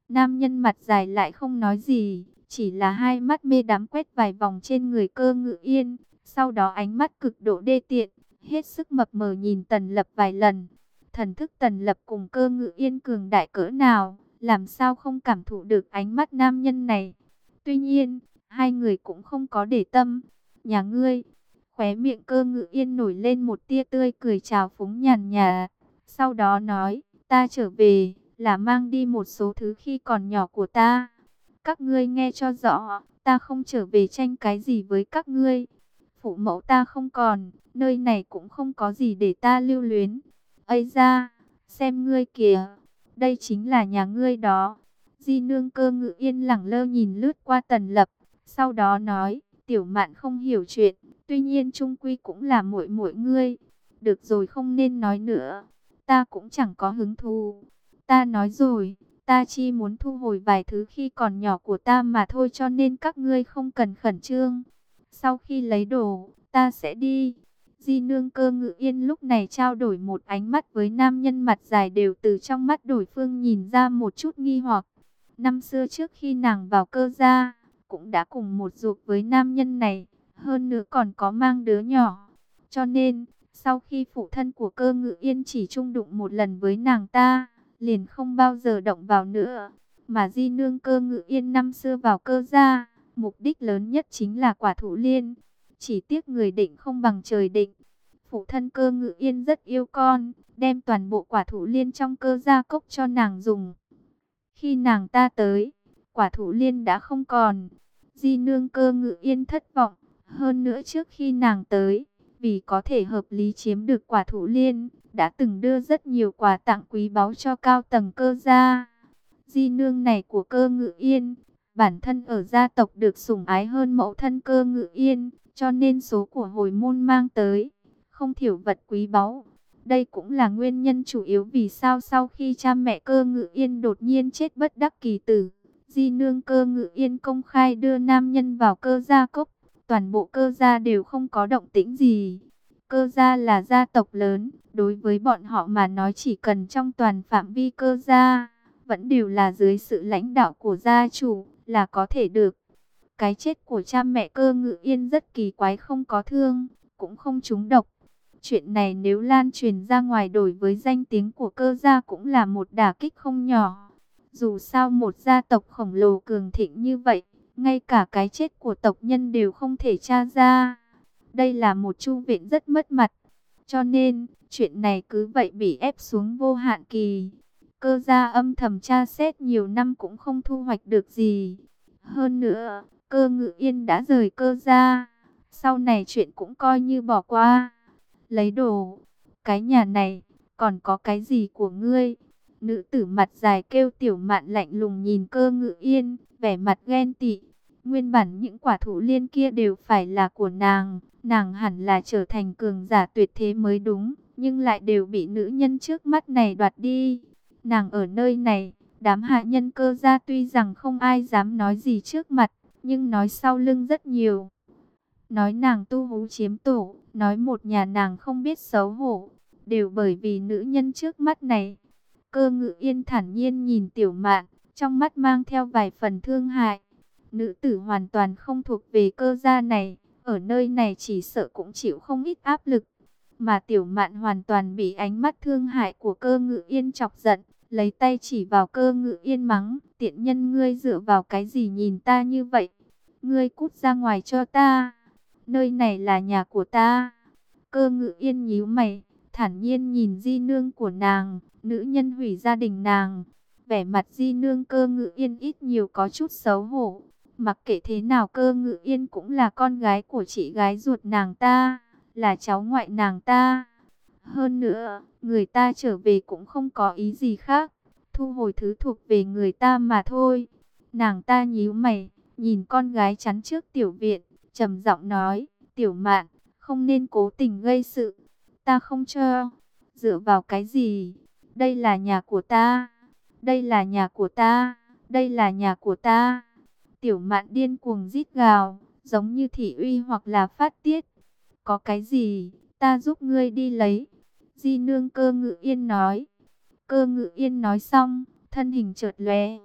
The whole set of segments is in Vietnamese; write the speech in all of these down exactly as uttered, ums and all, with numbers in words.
Nam nhân mặt dài lại không nói gì, chỉ là hai mắt mê đắm quét vài vòng trên người Cơ Ngự Yên. Sau đó ánh mắt cực độ đê tiện, hết sức mập mờ nhìn Tần Lập vài lần. Thần thức Tần Lập cùng Cơ Ngự Yên cường đại cỡ nào, làm sao không cảm thụ được ánh mắt nam nhân này. Tuy nhiên, hai người cũng không có để tâm. Nhà ngươi, khóe miệng Cơ Ngự Yên nổi lên một tia tươi cười trào phúng nhàn nhạt. Sau đó nói, ta trở về, là mang đi một số thứ khi còn nhỏ của ta. Các ngươi nghe cho rõ, ta không trở về tranh cái gì với các ngươi. Phụ mẫu ta không còn, nơi này cũng không có gì để ta lưu luyến. Ây da, xem ngươi kìa, đây chính là nhà ngươi đó. Di nương Cơ Ngự Yên lẳng lơ nhìn lướt qua Tần Lập, sau đó nói, tiểu mạn không hiểu chuyện, tuy nhiên chung quy cũng là muội muội ngươi. Được rồi, không nên nói nữa, ta cũng chẳng có hứng thú. Ta nói rồi, ta chỉ muốn thu hồi vài thứ khi còn nhỏ của ta mà thôi, cho nên các ngươi không cần khẩn trương. Sau khi lấy đồ, ta sẽ đi. Di nương Cơ Ngự Yên lúc này trao đổi một ánh mắt với nam nhân mặt dài, đều từ trong mắt đối phương nhìn ra một chút nghi hoặc. Năm xưa trước khi nàng vào Cơ gia, cũng đã cùng một ruột với nam nhân này, hơn nữa còn có mang đứa nhỏ. Cho nên, sau khi phụ thân của Cơ Ngự Yên chỉ chung đụng một lần với nàng ta, liền không bao giờ động vào nữa. Mà di nương Cơ Ngự Yên năm xưa vào Cơ gia, mục đích lớn nhất chính là quả thụ liên. Chỉ tiếc người định không bằng trời định. Phụ thân Cơ Ngự Yên rất yêu con, đem toàn bộ quả thụ liên trong Cơ gia cốc cho nàng dùng. Khi nàng ta tới, quả thụ liên đã không còn. Di nương Cơ Ngự Yên thất vọng. Hơn nữa trước khi nàng tới, vì có thể hợp lý chiếm được quả thụ liên, đã từng đưa rất nhiều quà tặng quý báu cho cao tầng Cơ gia. Di nương này của Cơ Ngự Yên, bản thân ở gia tộc được sủng ái hơn mẫu thân Cơ Ngự Yên, cho nên số của hồi môn mang tới, không thiểu vật quý báu. Đây cũng là nguyên nhân chủ yếu vì sao sau khi cha mẹ Cơ Ngự Yên đột nhiên chết bất đắc kỳ tử, di nương Cơ Ngự Yên công khai đưa nam nhân vào Cơ gia cốc. Toàn bộ Cơ gia đều không có động tĩnh gì. Cơ gia là gia tộc lớn, đối với bọn họ mà nói chỉ cần trong toàn phạm vi Cơ gia, vẫn đều là dưới sự lãnh đạo của gia chủ, là có thể được. Cái chết của cha mẹ Cơ Ngự Yên rất kỳ quái, không có thương, cũng không trúng độc. Chuyện này nếu lan truyền ra ngoài đổi với danh tiếng của Cơ gia cũng là một đả kích không nhỏ. Dù sao một gia tộc khổng lồ cường thịnh như vậy, ngay cả cái chết của tộc nhân đều không thể tra ra. Đây là một chu viện rất mất mặt. Cho nên, chuyện này cứ vậy bị ép xuống vô hạn kỳ. Cơ gia âm thầm tra xét nhiều năm cũng không thu hoạch được gì. Hơn nữa, Cơ Ngự Yên đã rời Cơ gia. Sau này chuyện cũng coi như bỏ qua. Lấy đồ, cái nhà này, còn có cái gì của ngươi? Nữ tử mặt dài kêu Tiểu Mạn lạnh lùng nhìn Cơ Ngự Yên, vẻ mặt ghen tị. Nguyên bản những quả thụ liên kia đều phải là của nàng, nàng hẳn là trở thành cường giả tuyệt thế mới đúng, nhưng lại đều bị nữ nhân trước mắt này đoạt đi. Nàng ở nơi này, đám hạ nhân Cơ gia tuy rằng không ai dám nói gì trước mặt, nhưng nói sau lưng rất nhiều. Nói nàng tu hú chiếm tổ, nói một nhà nàng không biết xấu hổ, đều bởi vì nữ nhân trước mắt này. Cơ Ngự Yên thản nhiên nhìn Tiểu Mạn, trong mắt mang theo vài phần thương hại. Nữ tử hoàn toàn không thuộc về Cơ gia này, ở nơi này chỉ sợ cũng chịu không ít áp lực. Mà Tiểu Mạn hoàn toàn bị ánh mắt thương hại của Cơ Ngự Yên chọc giận, lấy tay chỉ vào Cơ Ngự Yên mắng, tiện nhân ngươi dựa vào cái gì nhìn ta như vậy? Ngươi cút ra ngoài cho ta, nơi này là nhà của ta. Cơ Ngự Yên nhíu mày, thản nhiên nhìn di nương của nàng, nữ nhân hủy gia đình nàng. Vẻ mặt di nương Cơ Ngự Yên ít nhiều có chút xấu hổ. Mặc kệ thế nào Cơ Ngự Yên cũng là con gái của chị gái ruột nàng ta, là cháu ngoại nàng ta. Hơn nữa, người ta trở về cũng không có ý gì khác, thu hồi thứ thuộc về người ta mà thôi. Nàng ta nhíu mày, nhìn con gái chắn trước tiểu viện, trầm giọng nói, Tiểu Mạn, không nên cố tình gây sự. Ta không cho. Dựa vào cái gì? Đây là nhà của ta. Đây là nhà của ta. Đây là nhà của ta. Tiểu Mạn điên cuồng rít gào, giống như thị uy hoặc là phát tiết. Có cái gì? Ta giúp ngươi đi lấy. Di nương Cơ Ngự Yên nói. Cơ Ngự Yên nói xong, thân hình chợt lóe,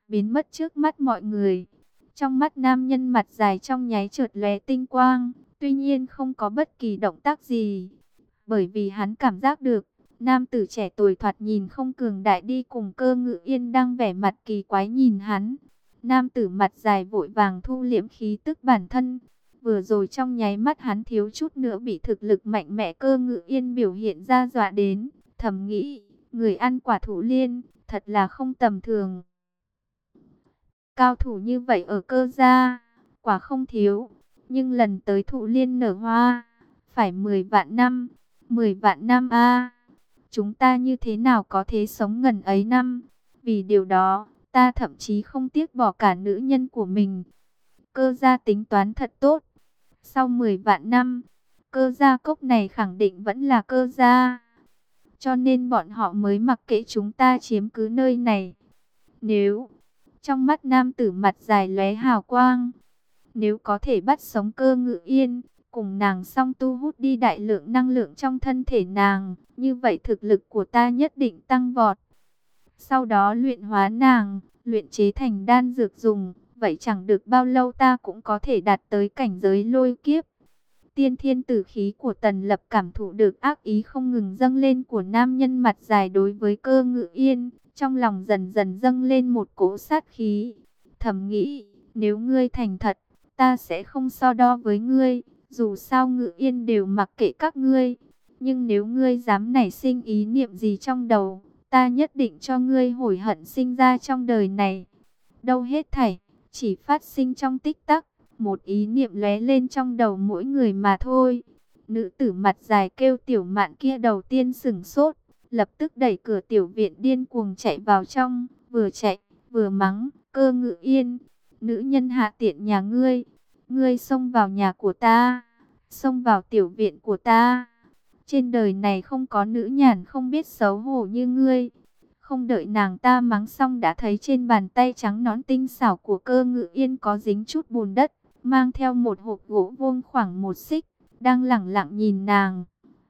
biến mất trước mắt mọi người. Trong mắt nam nhân mặt dài trong nháy chợt lóe tinh quang, tuy nhiên không có bất kỳ động tác gì, bởi vì hắn cảm giác được, nam tử trẻ tuổi thoạt nhìn không cường đại đi cùng Cơ Ngự Yên đang vẻ mặt kỳ quái nhìn hắn. Nam tử mặt dài vội vàng thu liễm khí tức bản thân. Vừa rồi trong nháy mắt hắn thiếu chút nữa bị thực lực mạnh mẽ Cơ Ngự Yên biểu hiện ra dọa đến, thầm nghĩ, người ăn quả thụ liên, thật là không tầm thường. Cao thủ như vậy ở Cơ gia, quả không thiếu, nhưng lần tới thụ liên nở hoa, phải mười vạn năm, mười vạn năm a. Chúng ta như thế nào có thể sống ngần ấy năm, vì điều đó, ta thậm chí không tiếc bỏ cả nữ nhân của mình. Cơ gia tính toán thật tốt. Sau mười vạn năm, Cơ gia cốc này khẳng định vẫn là Cơ gia. Cho nên bọn họ mới mặc kệ chúng ta chiếm cứ nơi này. Nếu, trong mắt nam tử mặt dài lóe hào quang, nếu có thể bắt sống Cơ Ngự Yên, cùng nàng song tu hút đi đại lượng năng lượng trong thân thể nàng, như vậy thực lực của ta nhất định tăng vọt. Sau đó luyện hóa nàng, luyện chế thành đan dược dùng, vậy chẳng được bao lâu ta cũng có thể đạt tới cảnh giới lôi kiếp. Tiên thiên tử khí của Tần Lập cảm thụ được ác ý không ngừng dâng lên của nam nhân mặt dài đối với Cơ Ngự Yên, trong lòng dần dần dâng lên một cỗ sát khí. Thầm nghĩ, nếu ngươi thành thật, ta sẽ không so đo với ngươi, dù sao Ngự Yên đều mặc kệ các ngươi. Nhưng nếu ngươi dám nảy sinh ý niệm gì trong đầu, ta nhất định cho ngươi hối hận sinh ra trong đời này. Đâu hết thảy, chỉ phát sinh trong tích tắc, một ý niệm lóe lên trong đầu mỗi người mà thôi. Nữ tử mặt dài kêu Tiểu Mạn kia đầu tiên sửng sốt, lập tức đẩy cửa tiểu viện điên cuồng chạy vào trong, vừa chạy, vừa mắng, Cơ Ngự Yên, nữ nhân hạ tiện nhà ngươi, ngươi xông vào nhà của ta, xông vào tiểu viện của ta. Trên đời này không có nữ nhàn không biết xấu hổ như ngươi. Không đợi nàng ta mắng xong đã thấy trên bàn tay trắng nõn tinh xảo của Cơ Ngự Yên có dính chút bùn đất, mang theo một hộp gỗ vuông khoảng một xích, đang lẳng lặng nhìn nàng.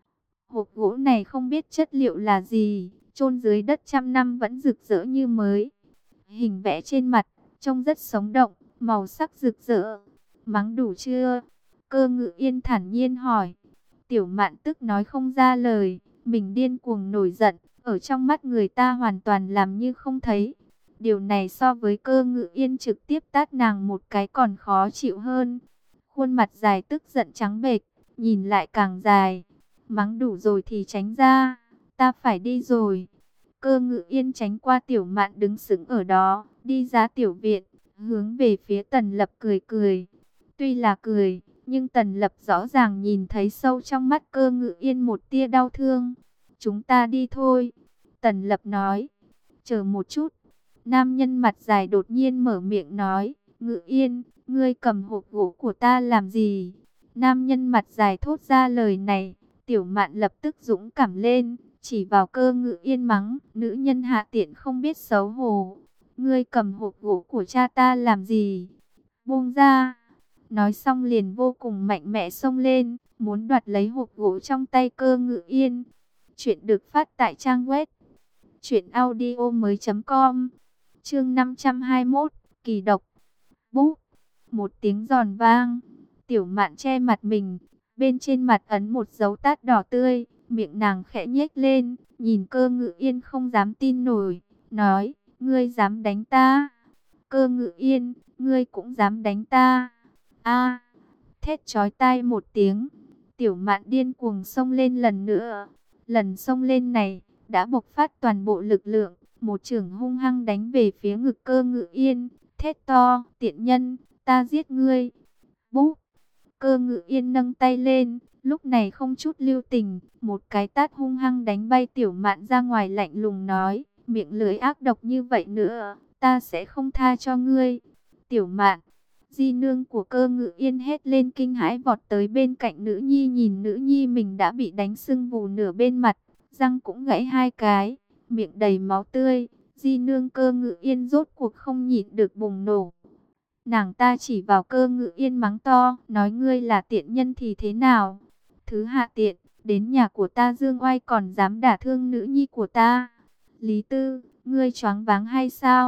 Hộp gỗ này không biết chất liệu là gì, chôn dưới đất trăm năm vẫn rực rỡ như mới. Hình vẽ trên mặt, trông rất sống động, màu sắc rực rỡ. Mắng đủ chưa? Cơ Ngự Yên thản nhiên hỏi. Tiểu Mạn tức nói không ra lời, mình điên cuồng nổi giận, ở trong mắt người ta hoàn toàn làm như không thấy. Điều này so với Cơ Ngự Yên trực tiếp tát nàng một cái còn khó chịu hơn. Khuôn mặt dài tức giận trắng bệch, nhìn lại càng dài. Mắng đủ rồi thì tránh ra, ta phải đi rồi. Cơ Ngự Yên tránh qua Tiểu Mạn đứng sững ở đó, đi ra tiểu viện, hướng về phía Tần Lập cười cười. Tuy là cười, nhưng Tần Lập rõ ràng nhìn thấy sâu trong mắt Cơ Ngự Yên một tia đau thương. Chúng ta đi thôi. Tần Lập nói. Chờ một chút. Nam nhân mặt dài đột nhiên mở miệng nói. Ngự Yên, ngươi cầm hộp gỗ của ta làm gì? Nam nhân mặt dài thốt ra lời này. Tiểu Mạn lập tức dũng cảm lên, chỉ vào Cơ Ngự Yên mắng. Nữ nhân hạ tiện không biết xấu hổ. Ngươi cầm hộp gỗ của cha ta làm gì? Buông ra. Nói xong liền vô cùng mạnh mẽ xông lên, muốn đoạt lấy hộp gỗ trong tay Cơ Ngự Yên. Chuyện được phát tại trang web truyện audio mới chấm com. Chương năm trăm hai mươi mốt, kỳ độc. Búp, một tiếng giòn vang, Tiểu Mạn che mặt mình, bên trên mặt ấn một dấu tát đỏ tươi, miệng nàng khẽ nhếch lên, nhìn Cơ Ngự Yên không dám tin nổi, nói, ngươi dám đánh ta? Cơ Ngự Yên, ngươi cũng dám đánh ta? A! Thét chói tai một tiếng, Tiểu Mạn điên cuồng xông lên lần nữa. Lần xông lên này đã bộc phát toàn bộ lực lượng, một chưởng hung hăng đánh về phía ngực Cơ Ngự Yên, thét to, tiện nhân, ta giết ngươi. Búp! Cơ Ngự Yên nâng tay lên, lúc này không chút lưu tình, một cái tát hung hăng đánh bay Tiểu Mạn ra ngoài, lạnh lùng nói, miệng lưỡi ác độc như vậy nữa, ta sẽ không tha cho ngươi. Tiểu Mạn! Di nương của Cơ Ngự Yên hét lên kinh hãi, vọt tới bên cạnh nữ nhi, nhìn nữ nhi mình đã bị đánh sưng vù nửa bên mặt, răng cũng gãy hai cái, miệng đầy máu tươi. Di nương Cơ Ngự Yên rốt cuộc không nhịn được bùng nổ. Nàng ta chỉ vào Cơ Ngự Yên mắng to, nói ngươi là tiện nhân thì thế nào? Thứ hạ tiện, đến nhà của ta dương oai còn dám đả thương nữ nhi của ta. Lý Tư, ngươi choáng váng hay sao?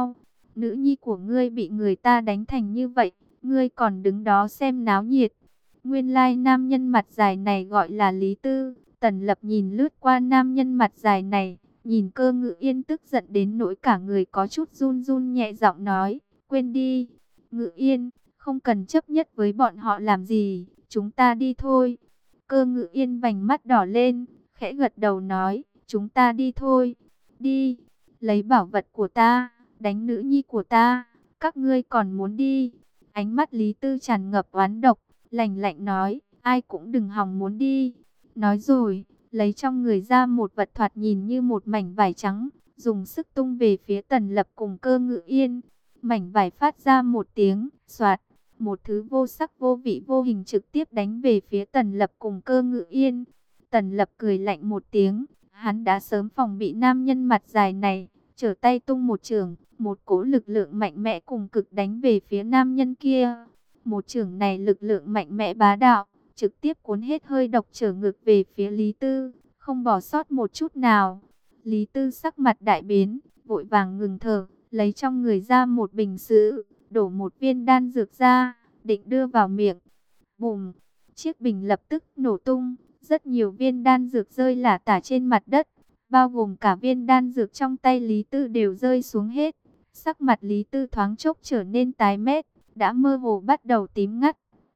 nữ nhi của ngươi bị người ta đánh thành như vậy, ngươi còn đứng đó xem náo nhiệt. Nguyên lai nam nhân mặt dài này gọi là Lý Tư. Tần Lập nhìn lướt qua nam nhân mặt dài này, nhìn Cơ Ngự Yên tức giận đến nỗi cả người có chút run run, nhẹ giọng nói, quên đi, Ngự Yên, không cần chấp nhất với bọn họ làm gì, chúng ta đi thôi. Cơ Ngự Yên vành mắt đỏ lên, khẽ gật đầu nói, chúng ta đi thôi, đi, lấy bảo vật của ta, đánh nữ nhi của ta, các ngươi còn muốn đi. Ánh mắt Lý Tư tràn ngập oán độc, lạnh lạnh nói, ai cũng đừng hòng muốn đi. Nói rồi, lấy trong người ra một vật thoạt nhìn như một mảnh vải trắng, dùng sức tung về phía Tần Lập cùng Cơ Ngự Yên. Mảnh vải phát ra một tiếng xoạt, một thứ vô sắc vô vị vô hình trực tiếp đánh về phía Tần Lập cùng Cơ Ngự Yên. Tần Lập cười lạnh một tiếng, hắn đã sớm phòng bị nam nhân mặt dài này, trở tay tung một chưởng, một cỗ lực lượng mạnh mẽ cùng cực đánh về phía nam nhân kia. Một chưởng này lực lượng mạnh mẽ bá đạo, trực tiếp cuốn hết hơi độc trở ngược về phía Lý Tư, không bỏ sót một chút nào. Lý Tư sắc mặt đại biến, vội vàng ngừng thở, lấy trong người ra một bình sứ, đổ một viên đan dược ra, định đưa vào miệng. Bùm, chiếc bình lập tức nổ tung, rất nhiều viên đan dược rơi lả tả trên mặt đất, bao gồm cả viên đan dược trong tay Lý Tư đều rơi xuống hết. Sắc mặt Lý Tư thoáng chốc trở nên tái mét, đã mơ hồ bắt đầu tím ngắt.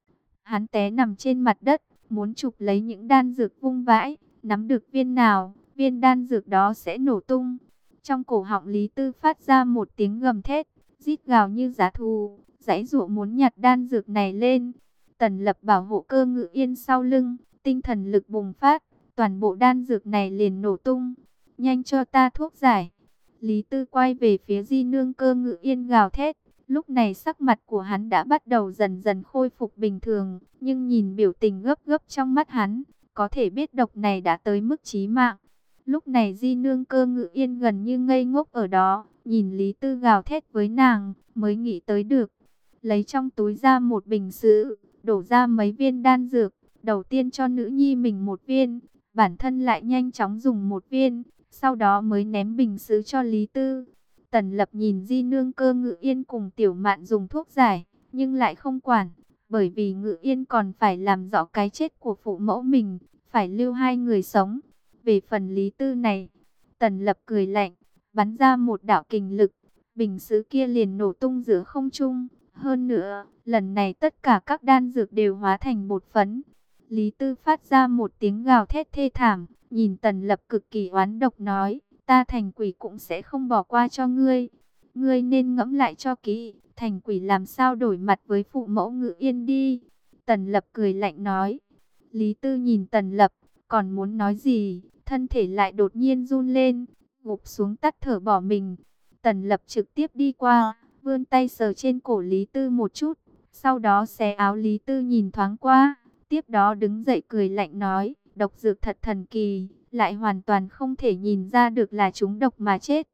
Hắn té nằm trên mặt đất, muốn chụp lấy những đan dược vung vãi, nắm được viên nào, viên đan dược đó sẽ nổ tung. Trong cổ họng Lý Tư phát ra một tiếng gầm thét, rít gào như dã thú, giãy giụa muốn nhặt đan dược này lên. Tần Lập bảo hộ Cơ Ngự Yên sau lưng, tinh thần lực bùng phát, toàn bộ đan dược này liền nổ tung. Nhanh cho ta thuốc giải. Lý Tư quay về phía Di Nương Cơ Ngự Yên gào thét. Lúc này sắc mặt của hắn đã bắt đầu dần dần khôi phục bình thường, nhưng nhìn biểu tình gấp gấp trong mắt hắn, có thể biết độc này đã tới mức chí mạng. Lúc này Di Nương Cơ Ngự Yên gần như ngây ngốc ở đó, nhìn Lý Tư gào thét với nàng, mới nghĩ tới được. Lấy trong túi ra một bình sứ, đổ ra mấy viên đan dược, đầu tiên cho nữ nhi mình một viên, bản thân lại nhanh chóng dùng một viên, sau đó mới ném bình sứ cho Lý Tư. Tần Lập nhìn Di Nương Cơ Ngự Yên cùng Tiểu Mạn dùng thuốc giải, nhưng lại không quản, bởi vì Ngự Yên còn phải làm rõ cái chết của phụ mẫu mình, phải lưu hai người sống. Về phần Lý Tư này, Tần Lập cười lạnh, bắn ra một đạo kình lực, bình sứ kia liền nổ tung giữa không trung. Hơn nữa, lần này tất cả các đan dược đều hóa thành bột phấn. Lý Tư phát ra một tiếng gào thét thê thảm, nhìn Tần Lập cực kỳ oán độc nói, ta thành quỷ cũng sẽ không bỏ qua cho ngươi. Ngươi nên ngẫm lại cho kỹ, thành quỷ làm sao đổi mặt với phụ mẫu Ngự Yên đi. Tần Lập cười lạnh nói. Lý Tư nhìn Tần Lập, còn muốn nói gì, thân thể lại đột nhiên run lên, gục xuống tắt thở bỏ mình. Tần Lập trực tiếp đi qua, vươn tay sờ trên cổ Lý Tư một chút, sau đó xé áo Lý Tư nhìn thoáng qua, tiếp đó đứng dậy cười lạnh nói, độc dược thật thần kỳ, lại hoàn toàn không thể nhìn ra được là chúng độc mà chết.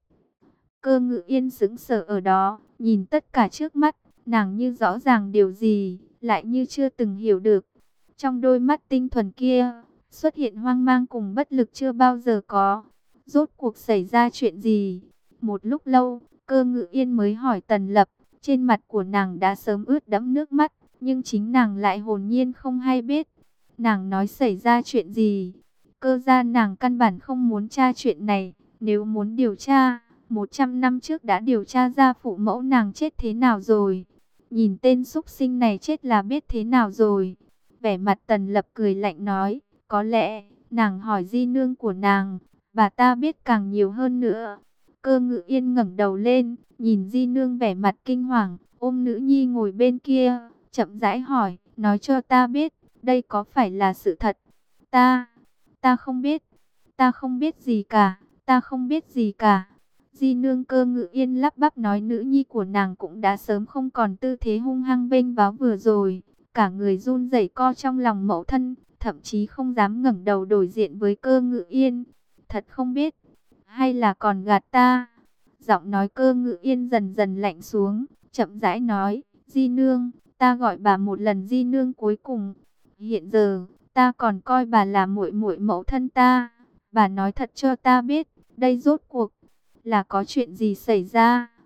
Cơ Ngự Yên sững sờ ở đó, nhìn tất cả trước mắt, nàng như rõ ràng điều gì, lại như chưa từng hiểu được. Trong đôi mắt tinh thuần kia, xuất hiện hoang mang cùng bất lực chưa bao giờ có. Rốt cuộc xảy ra chuyện gì? Một lúc lâu, Cơ Ngự Yên mới hỏi Tần Lập, trên mặt của nàng đã sớm ướt đẫm nước mắt, nhưng chính nàng lại hồn nhiên không hay biết. Nàng nói xảy ra chuyện gì? Cơ ra nàng căn bản không muốn tra chuyện này, nếu muốn điều tra, một trăm năm trước đã điều tra ra phụ mẫu nàng chết thế nào rồi. Nhìn tên súc sinh này chết là biết thế nào rồi. Vẻ mặt Tần Lập cười lạnh nói, có lẽ, nàng hỏi di nương của nàng, bà ta biết càng nhiều hơn nữa. Cơ Ngự Yên ngẩng đầu lên, nhìn di nương vẻ mặt kinh hoàng, ôm nữ nhi ngồi bên kia, chậm rãi hỏi, nói cho ta biết, đây có phải là sự thật? Ta, ta không biết, ta không biết gì cả, ta không biết gì cả. Di nương Cơ Ngự Yên lắp bắp nói nữ nhi của nàng cũng đã sớm không còn tư thế hung hăng vênh váo vừa rồi. Cả người run rẩy co trong lòng mẫu thân, thậm chí không dám ngẩng đầu đối diện với Cơ Ngự Yên. Thật không biết, hay là còn gạt ta? Giọng nói Cơ Ngự Yên dần dần lạnh xuống, chậm rãi nói, Di nương, ta gọi bà một lần Di nương cuối cùng. Hiện giờ, ta còn coi bà là muội muội mẫu thân ta. Bà nói thật cho ta biết, đây rốt cuộc là có chuyện gì xảy ra?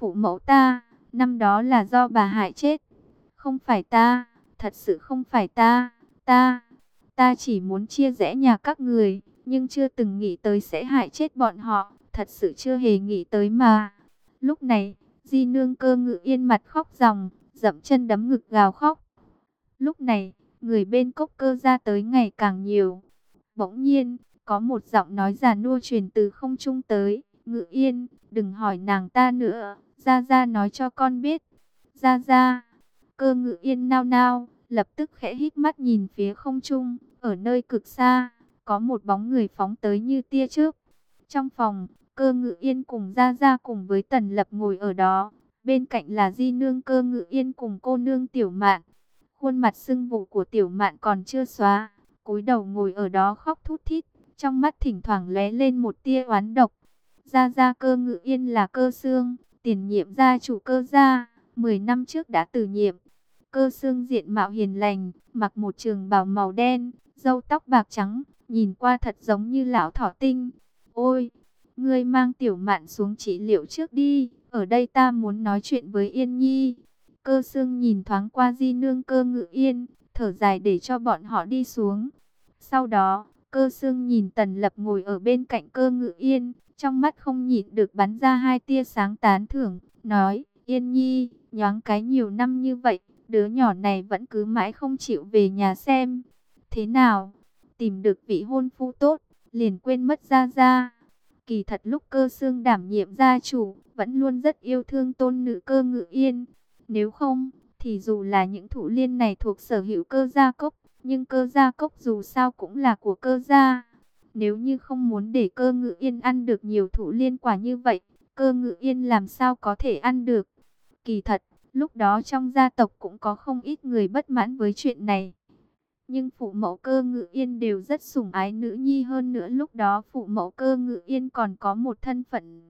phụ mẫu ta, năm đó là do bà hại chết. Không phải ta, thật sự không phải ta, ta, ta chỉ muốn chia rẽ nhà các người, nhưng chưa từng nghĩ tới sẽ hại chết bọn họ, thật sự chưa hề nghĩ tới mà. Lúc này, Di Nương Cơ Ngự Yên mặt khóc ròng, dậm chân đấm ngực gào khóc. Lúc này, người bên Cốc Cơ gia tới ngày càng nhiều. Bỗng nhiên, có một giọng nói già nua truyền từ không trung tới, Ngự Yên, đừng hỏi nàng ta nữa, Gia Gia nói cho con biết. Gia Gia, Cơ Ngự Yên nao nao, lập tức khẽ híp mắt nhìn phía không trung, ở nơi cực xa, có một bóng người phóng tới như tia chớp. Trong phòng, Cơ Ngự Yên cùng Gia Gia cùng với Tần Lập ngồi ở đó, bên cạnh là Di Nương Cơ Ngự Yên cùng cô nương Tiểu Mạn. Khuôn mặt sưng vụ của Tiểu Mạn còn chưa xóa, cúi đầu ngồi ở đó khóc thút thít, trong mắt thỉnh thoảng lóe lên một tia oán độc. Gia Gia Cơ Ngự Yên là Cơ Xương, tiền nhiệm gia chủ Cơ gia, mười năm trước đã từ nhiệm. Cơ Xương diện mạo hiền lành, mặc một trường bào màu đen, râu tóc bạc trắng, nhìn qua thật giống như lão thỏ tinh. Ôi, ngươi mang Tiểu Mạn xuống trị liệu trước đi, ở đây ta muốn nói chuyện với Yên Nhi. Cơ Xương nhìn thoáng qua Di Nương Cơ Ngự Yên, thở dài để cho bọn họ đi xuống. Sau đó, Cơ Xương nhìn Tần Lập ngồi ở bên cạnh Cơ Ngự Yên, trong mắt không nhịn được bắn ra hai tia sáng tán thưởng, nói, Yên Nhi, nhoáng cái nhiều năm như vậy, đứa nhỏ này vẫn cứ mãi không chịu về nhà xem. Thế nào? Tìm được vị hôn phu tốt, liền quên mất Gia Gia. Kỳ thật lúc Cơ Xương đảm nhiệm gia chủ, vẫn luôn rất yêu thương tôn nữ Cơ Ngự Yên. Nếu không, thì dù là những thụ liên này thuộc sở hữu Cơ gia cốc, nhưng Cơ gia cốc dù sao cũng là của Cơ gia. Nếu như không muốn để Cơ Ngự Yên ăn được nhiều thụ liên quả như vậy, Cơ Ngự Yên làm sao có thể ăn được? Kỳ thật, lúc đó trong gia tộc cũng có không ít người bất mãn với chuyện này. Nhưng phụ mẫu Cơ Ngự Yên đều rất sủng ái nữ nhi, hơn nữa lúc đó phụ mẫu Cơ Ngự Yên còn có một thân phận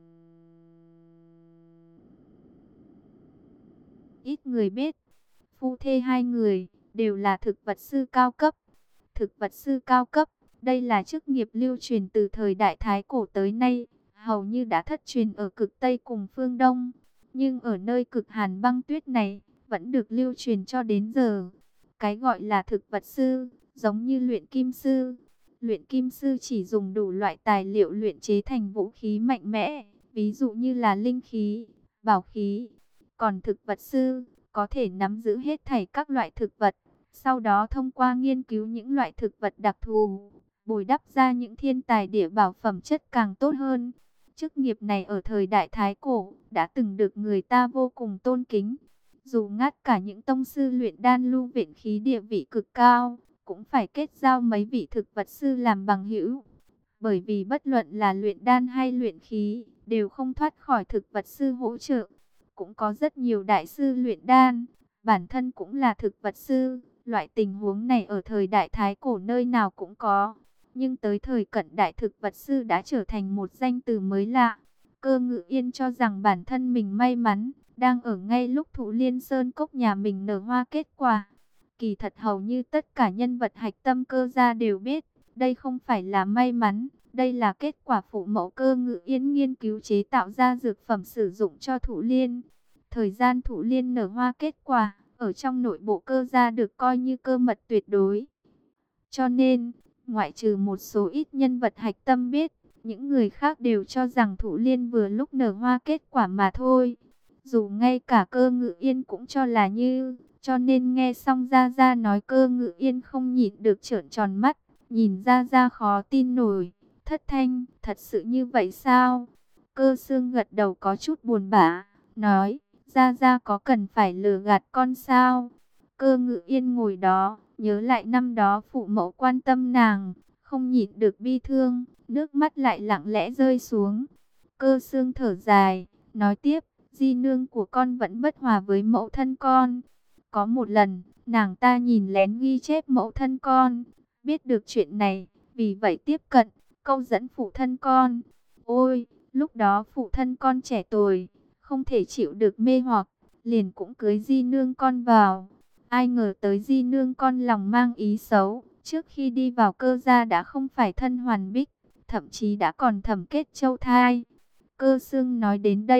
ít người biết. Phu thê hai người đều là thực vật sư cao cấp. Thực vật sư cao cấp, đây là chức nghiệp lưu truyền từ thời đại Thái Cổ tới nay, hầu như đã thất truyền ở cực Tây cùng phương Đông. Nhưng ở nơi cực hàn băng tuyết này, vẫn được lưu truyền cho đến giờ. Cái gọi là thực vật sư, giống như luyện kim sư. Luyện kim sư chỉ dùng đủ loại tài liệu luyện chế thành vũ khí mạnh mẽ, ví dụ như là linh khí, bảo khí. Còn thực vật sư, có thể nắm giữ hết thảy các loại thực vật. Sau đó thông qua nghiên cứu những loại thực vật đặc thù, bồi đắp ra những thiên tài địa bảo phẩm chất càng tốt hơn. Chức nghiệp này ở thời đại Thái Cổ, đã từng được người ta vô cùng tôn kính. Dù ngát cả những tông sư luyện đan lưu viện khí địa vị cực cao, cũng phải kết giao mấy vị thực vật sư làm bằng hữu. Bởi vì bất luận là luyện đan hay luyện khí, đều không thoát khỏi thực vật sư hỗ trợ. Cũng có rất nhiều đại sư luyện đan, bản thân cũng là thực vật sư. Loại tình huống này ở thời đại Thái Cổ nơi nào cũng có. Nhưng tới thời cận đại, thực vật sư đã trở thành một danh từ mới lạ. Cơ Ngự Yên cho rằng bản thân mình may mắn, đang ở ngay lúc Thụ Liên Sơn cốc nhà mình nở hoa kết quả. Kỳ thật hầu như tất cả nhân vật hạch tâm Cơ gia đều biết, đây không phải là may mắn, đây là kết quả phụ mẫu Cơ Ngự Yên nghiên cứu chế tạo ra dược phẩm sử dụng cho Thụ Liên. Thời gian Thụ Liên nở hoa kết quả, ở trong nội bộ Cơ gia được coi như cơ mật tuyệt đối. Cho nên, ngoại trừ một số ít nhân vật hạch tâm biết, những người khác đều cho rằng Thụ Liên vừa lúc nở hoa kết quả mà thôi. Dù ngay cả Cơ Ngự Yên cũng cho là như, cho nên nghe xong Gia Gia nói, Cơ Ngự Yên không nhịn được trợn tròn mắt, nhìn Gia Gia khó tin nổi. Thất Thanh, thật sự như vậy sao? Cơ Xương gật đầu có chút buồn bã, nói, Gia Gia có cần phải lừa gạt con sao? Cơ Ngự Yên ngồi đó, nhớ lại năm đó phụ mẫu quan tâm nàng, không nhịn được bi thương, nước mắt lại lặng lẽ rơi xuống. Cơ Xương thở dài, nói tiếp, di nương của con vẫn bất hòa với mẫu thân con. Có một lần, nàng ta nhìn lén ghi chép mẫu thân con, biết được chuyện này, vì vậy tiếp cận, câu dẫn phụ thân con. Ôi, lúc đó phụ thân con trẻ tuổi, không thể chịu được mê hoặc, liền cũng cưới di nương con vào. Ai ngờ tới di nương con lòng mang ý xấu, trước khi đi vào Cơ gia đã không phải thân hoàn bích, thậm chí đã còn thẩm kết châu thai. Cơ Xương nói đến đây,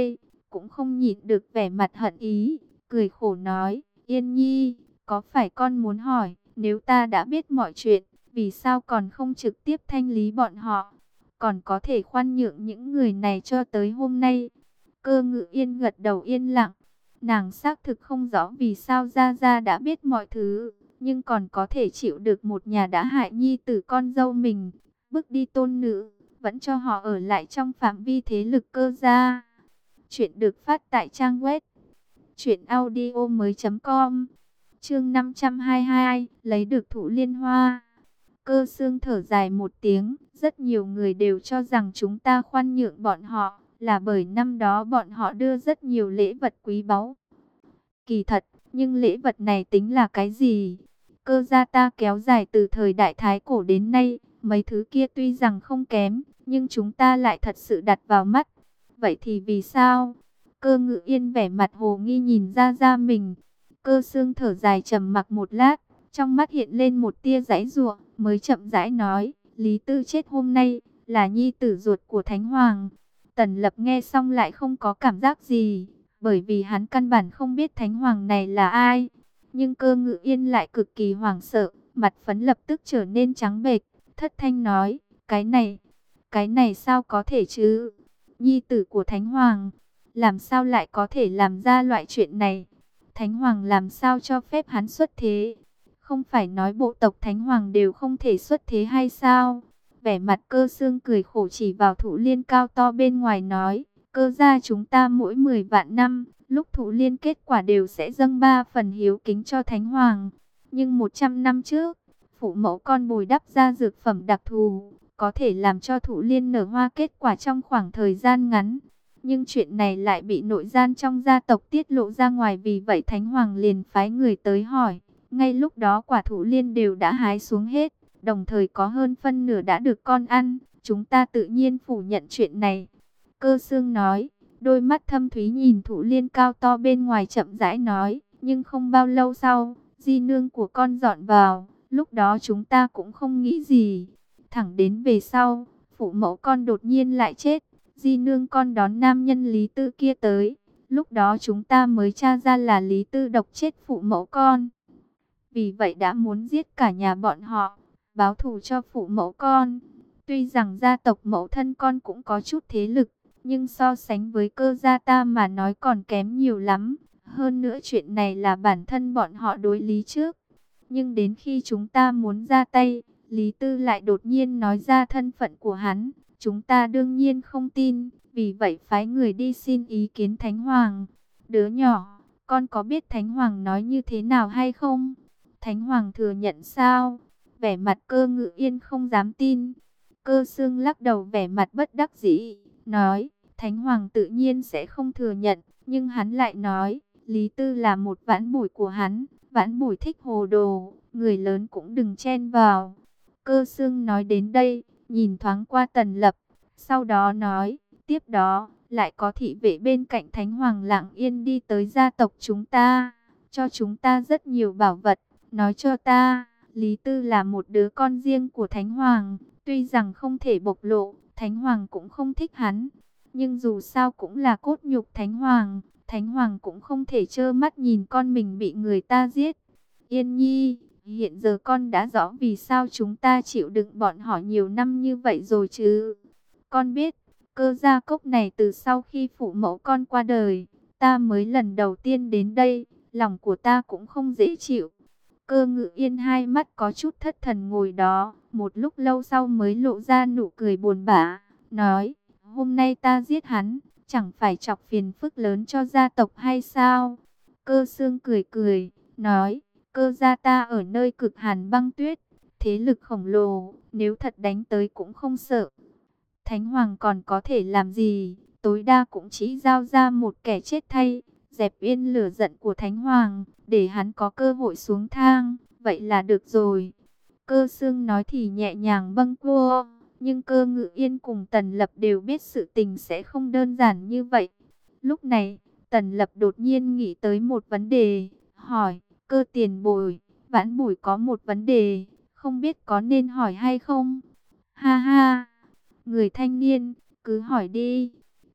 cũng không nhịn được vẻ mặt hận ý, cười khổ nói, Yên Nhi, có phải con muốn hỏi, nếu ta đã biết mọi chuyện, vì sao còn không trực tiếp thanh lý bọn họ, còn có thể khoan nhượng những người này cho tới hôm nay? Cơ Ngự Yên gật đầu yên lặng, nàng xác thực không rõ vì sao Gia Gia đã biết mọi thứ, nhưng còn có thể chịu được một nhà đã hại nhi tử con dâu mình, bước đi tôn nữ, vẫn cho họ ở lại trong phạm vi thế lực Cơ gia. Chuyện được phát tại trang web truyện audio mới chấm com. Chương năm trăm hai mươi hai, lấy được Thụ Liên Hoa. Cơ Xương thở dài một tiếng, rất nhiều người đều cho rằng chúng ta khoan nhượng bọn họ là bởi năm đó bọn họ đưa rất nhiều lễ vật quý báu. Kỳ thật, nhưng lễ vật này tính là cái gì? Cơ gia ta kéo dài từ thời đại Thái Cổ đến nay, mấy thứ kia tuy rằng không kém, nhưng chúng ta lại thật sự đặt vào mắt. Vậy thì vì sao? Cơ Ngự Yên vẻ mặt hồ nghi nhìn ra ra mình. Cơ Xương thở dài trầm mặc một lát, trong mắt hiện lên một tia giãy giụa, mới chậm rãi nói, Lý Tư chết hôm nay, là nhi tử ruột của Thánh Hoàng. Tần Lập nghe xong lại không có cảm giác gì, bởi vì hắn căn bản không biết Thánh Hoàng này là ai. Nhưng Cơ Ngự Yên lại cực kỳ hoảng sợ, mặt phấn lập tức trở nên trắng bệch, thất thanh nói, cái này, cái này sao có thể chứ? Nhi tử của Thánh Hoàng, làm sao lại có thể làm ra loại chuyện này? Thánh Hoàng làm sao cho phép hắn xuất thế? Không phải nói bộ tộc Thánh Hoàng đều không thể xuất thế hay sao? Vẻ mặt Cơ Xương cười khổ chỉ vào Thụ Liên cao to bên ngoài nói, Cơ gia chúng ta mỗi mười vạn năm, lúc Thụ Liên kết quả đều sẽ dâng ba phần hiếu kính cho Thánh Hoàng. Nhưng một trăm năm trước, phụ mẫu con bồi đắp ra dược phẩm đặc thù, có thể làm cho Thụ Liên nở hoa kết quả trong khoảng thời gian ngắn. Nhưng chuyện này lại bị nội gian trong gia tộc tiết lộ ra ngoài, vì vậy Thánh Hoàng liền phái người tới hỏi. Ngay lúc đó quả Thụ Liên đều đã hái xuống hết, đồng thời có hơn phân nửa đã được con ăn. Chúng ta tự nhiên phủ nhận chuyện này. Cơ Xương nói, đôi mắt thâm thúy nhìn Thụ Liên cao to bên ngoài chậm rãi nói. Nhưng không bao lâu sau, di nương của con dọn vào, lúc đó chúng ta cũng không nghĩ gì. Thẳng đến về sau, phụ mẫu con đột nhiên lại chết. Di nương con đón nam nhân Lý Tư kia tới, lúc đó chúng ta mới tra ra là Lý Tư độc chết phụ mẫu con. Vì vậy đã muốn giết cả nhà bọn họ, báo thù cho phụ mẫu con. Tuy rằng gia tộc mẫu thân con cũng có chút thế lực, nhưng so sánh với Cơ gia ta mà nói còn kém nhiều lắm. Hơn nữa chuyện này là bản thân bọn họ đối lý trước. Nhưng đến khi chúng ta muốn ra tay, Lý Tư lại đột nhiên nói ra thân phận của hắn. Chúng ta đương nhiên không tin, vì vậy phái người đi xin ý kiến Thánh Hoàng. Đứa nhỏ, con có biết Thánh Hoàng nói như thế nào hay không? Thánh Hoàng thừa nhận sao? Vẻ mặt Cơ Ngự Yên không dám tin. Cơ Xương lắc đầu vẻ mặt bất đắc dĩ, nói, Thánh Hoàng tự nhiên sẽ không thừa nhận, nhưng hắn lại nói, Lý Tư là một vãn bối của hắn, vãn bối thích hồ đồ, người lớn cũng đừng chen vào. Cơ Xương nói đến đây, nhìn thoáng qua Tần Lập, sau đó nói, tiếp đó, lại có thị vệ bên cạnh Thánh Hoàng lặng yên đi tới gia tộc chúng ta, cho chúng ta rất nhiều bảo vật, nói cho ta, Lý Tư là một đứa con riêng của Thánh Hoàng, tuy rằng không thể bộc lộ, Thánh Hoàng cũng không thích hắn, nhưng dù sao cũng là cốt nhục Thánh Hoàng, Thánh Hoàng cũng không thể trơ mắt nhìn con mình bị người ta giết. Yên Nhi, hiện giờ con đã rõ vì sao chúng ta chịu đựng bọn họ nhiều năm như vậy rồi chứ. Con biết, Cơ gia cốc này từ sau khi phụ mẫu con qua đời, ta mới lần đầu tiên đến đây, lòng của ta cũng không dễ chịu. Cơ Ngự Yên hai mắt có chút thất thần ngồi đó, một lúc lâu sau mới lộ ra nụ cười buồn bã, nói, hôm nay ta giết hắn, chẳng phải chọc phiền phức lớn cho gia tộc hay sao? Cơ Xương cười cười, nói, Cơ gia ta ở nơi cực hàn băng tuyết, thế lực khổng lồ, nếu thật đánh tới cũng không sợ. Thánh Hoàng còn có thể làm gì, tối đa cũng chỉ giao ra một kẻ chết thay, dẹp yên lửa giận của Thánh Hoàng, để hắn có cơ hội xuống thang, vậy là được rồi. Cơ Xương nói thì nhẹ nhàng bâng quơ, nhưng Cơ Ngự Yên cùng Tần Lập đều biết sự tình sẽ không đơn giản như vậy. Lúc này, Tần Lập đột nhiên nghĩ tới một vấn đề, hỏi, Cơ tiền bối, vãn bối có một vấn đề, không biết có nên hỏi hay không? Ha ha, người thanh niên, cứ hỏi đi.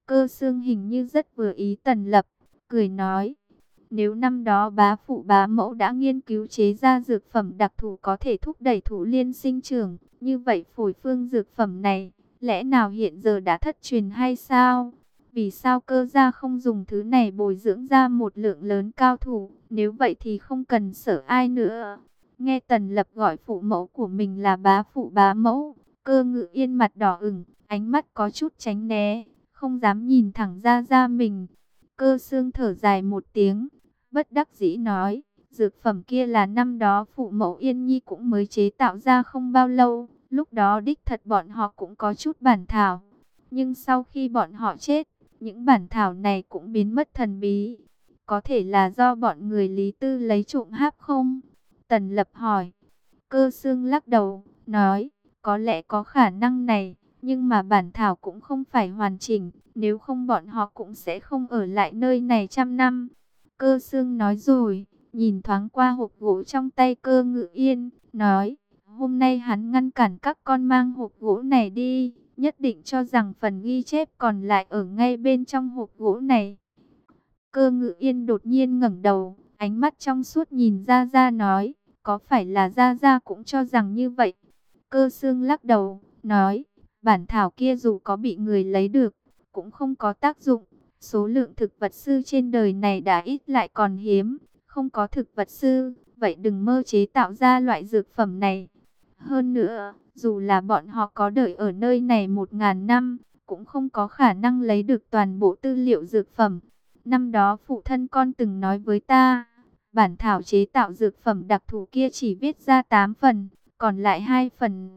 Cơ Xương hình như rất vừa ý Tần Lập, cười nói, nếu năm đó bá phụ bá mẫu đã nghiên cứu chế ra dược phẩm đặc thù có thể thúc đẩy thụ liên sinh trưởng, như vậy phổi phương dược phẩm này, lẽ nào hiện giờ đã thất truyền hay sao? Vì sao Cơ gia không dùng thứ này bồi dưỡng ra một lượng lớn cao thủ, nếu vậy thì không cần sợ ai nữa. Nghe Tần Lập gọi phụ mẫu của mình là bá phụ bá mẫu, Cơ Ngự Yên mặt đỏ ửng, ánh mắt có chút tránh né, không dám nhìn thẳng ra ra mình. Cơ Xương thở dài một tiếng, bất đắc dĩ nói, dược phẩm kia là năm đó phụ mẫu Yên Nhi cũng mới chế tạo ra không bao lâu, lúc đó đích thật bọn họ cũng có chút bản thảo. Nhưng sau khi bọn họ chết, những bản thảo này cũng biến mất thần bí. Có thể là do bọn người Lý Tư lấy trộm háp không? Tần Lập hỏi. Cơ Xương lắc đầu, nói, có lẽ có khả năng này, nhưng mà bản thảo cũng không phải hoàn chỉnh, nếu không bọn họ cũng sẽ không ở lại nơi này trăm năm. Cơ Xương nói rồi, nhìn thoáng qua hộp gỗ trong tay Cơ Ngự Yên, nói, hôm nay hắn ngăn cản các con mang hộp gỗ này đi, nhất định cho rằng phần ghi chép còn lại ở ngay bên trong hộp gỗ này. Cơ Ngự Yên đột nhiên ngẩng đầu, ánh mắt trong suốt nhìn Gia Gia nói, có phải là Gia Gia cũng cho rằng như vậy? Cơ Xương lắc đầu, nói, bản thảo kia dù có bị người lấy được, cũng không có tác dụng. Số lượng thực vật sư trên đời này đã ít lại còn hiếm, không có thực vật sư, vậy đừng mơ chế tạo ra loại dược phẩm này. Hơn nữa, dù là bọn họ có đợi ở nơi này một ngàn năm, cũng không có khả năng lấy được toàn bộ tư liệu dược phẩm. Năm đó phụ thân con từng nói với ta, bản thảo chế tạo dược phẩm đặc thù kia chỉ viết ra tám phần, còn lại hai phần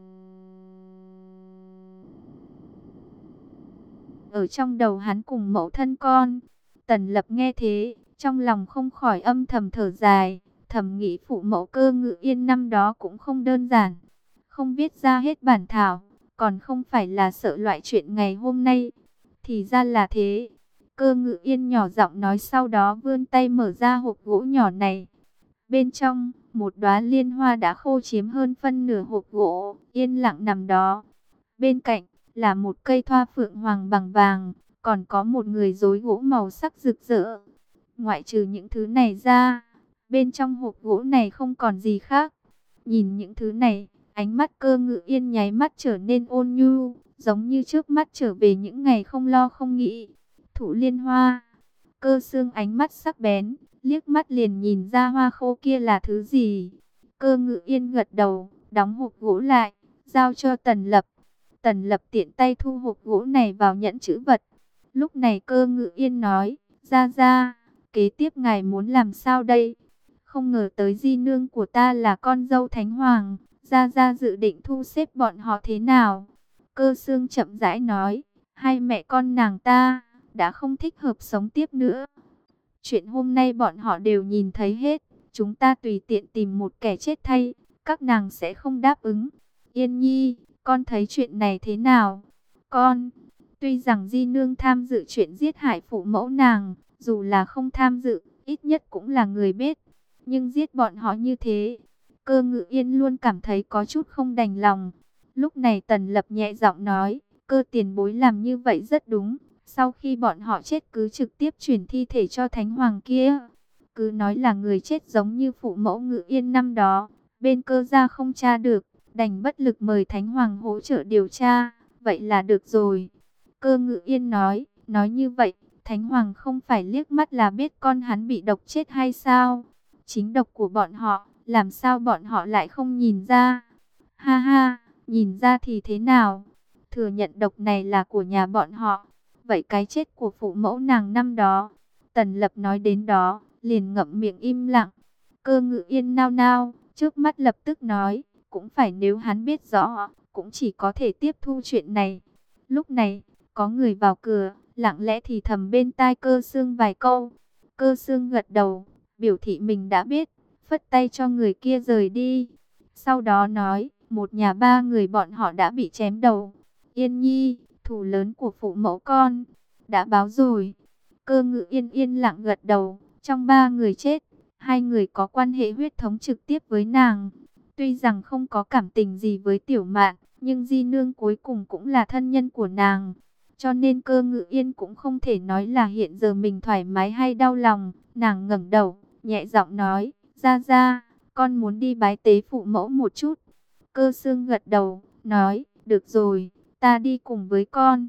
ở trong đầu hắn cùng mẫu thân con. Tần Lập nghe thế, trong lòng không khỏi âm thầm thở dài, thầm nghĩ phụ mẫu Cơ Ngự Yên năm đó cũng không đơn giản, không viết ra hết bản thảo, còn không phải là sợ loại chuyện ngày hôm nay. Thì ra là thế. Cơ Ngự Yên nhỏ giọng nói, sau đó vươn tay mở ra hộp gỗ nhỏ này. Bên trong, một đóa liên hoa đã khô chiếm hơn phân nửa hộp gỗ, yên lặng nằm đó. Bên cạnh là một cây thoa phượng hoàng bằng vàng, còn có một người rối gỗ màu sắc rực rỡ. Ngoại trừ những thứ này ra, bên trong hộp gỗ này không còn gì khác. Nhìn những thứ này, ánh mắt Cơ Ngự Yên nháy mắt trở nên ôn nhu, giống như trước mắt trở về những ngày không lo không nghĩ. Thụ liên hoa. Cơ Xương ánh mắt sắc bén, liếc mắt liền nhìn ra hoa khô kia là thứ gì. Cơ Ngự Yên gật đầu, đóng hộp gỗ lại, giao cho Tần Lập. Tần Lập tiện tay thu hộp gỗ này vào nhẫn trữ vật. Lúc này Cơ Ngự Yên nói, Gia Gia, kế tiếp ngài muốn làm sao đây? Không ngờ tới di nương của ta là con dâu Thánh Hoàng, Gia Gia dự định thu xếp bọn họ thế nào? Cơ Xương chậm rãi nói, hai mẹ con nàng ta đã không thích hợp sống tiếp nữa. Chuyện hôm nay bọn họ đều nhìn thấy hết, chúng ta tùy tiện tìm một kẻ chết thay, các nàng sẽ không đáp ứng. Yên Nhi, con thấy chuyện này thế nào? Con, tuy rằng Di Nương tham dự chuyện giết hại phụ mẫu nàng, dù là không tham dự, ít nhất cũng là người biết. Nhưng giết bọn họ như thế, Cơ Ngự Yên luôn cảm thấy có chút không đành lòng. Lúc này Tần Lập nhẹ giọng nói, Cơ tiền bối làm như vậy rất đúng. Sau khi bọn họ chết cứ trực tiếp chuyển thi thể cho Thánh Hoàng kia. Cứ nói là người chết giống như phụ mẫu Ngự Yên năm đó. Bên Cơ gia không tra được, đành bất lực mời Thánh Hoàng hỗ trợ điều tra. Vậy là được rồi. Cơ Ngự Yên nói, nói như vậy, Thánh Hoàng không phải liếc mắt là biết con hắn bị độc chết hay sao? Chính độc của bọn họ, làm sao bọn họ lại không nhìn ra? Ha ha, nhìn ra thì thế nào? Thừa nhận độc này là của nhà bọn họ. Vậy cái chết của phụ mẫu nàng năm đó, Tần Lập nói đến đó, liền ngậm miệng im lặng. Cơ Ngự Yên nao nao, trước mắt lập tức nói, cũng phải, nếu hắn biết rõ, cũng chỉ có thể tiếp thu chuyện này. Lúc này, có người vào cửa, lặng lẽ thì thầm bên tai Cơ Xương vài câu. Cơ Xương gật đầu, biểu thị mình đã biết, phất tay cho người kia rời đi. Sau đó nói, một nhà ba người bọn họ đã bị chém đầu. Yên Nhi, thù lớn của phụ mẫu con đã báo rồi. Cơ Ngự Yên yên lặng gật đầu. Trong ba người chết, hai người có quan hệ huyết thống trực tiếp với nàng. Tuy rằng không có cảm tình gì với Tiểu Mạn, nhưng Di Nương cuối cùng cũng là thân nhân của nàng. cho nên Cơ Ngự Yên cũng không thể nói là hiện giờ mình thoải mái hay đau lòng. Nàng ngẩng đầu, nhẹ giọng nói, ra ra, con muốn đi bái tế phụ mẫu một chút. Cơ Sương gật đầu, nói, được rồi, ta đi cùng với con.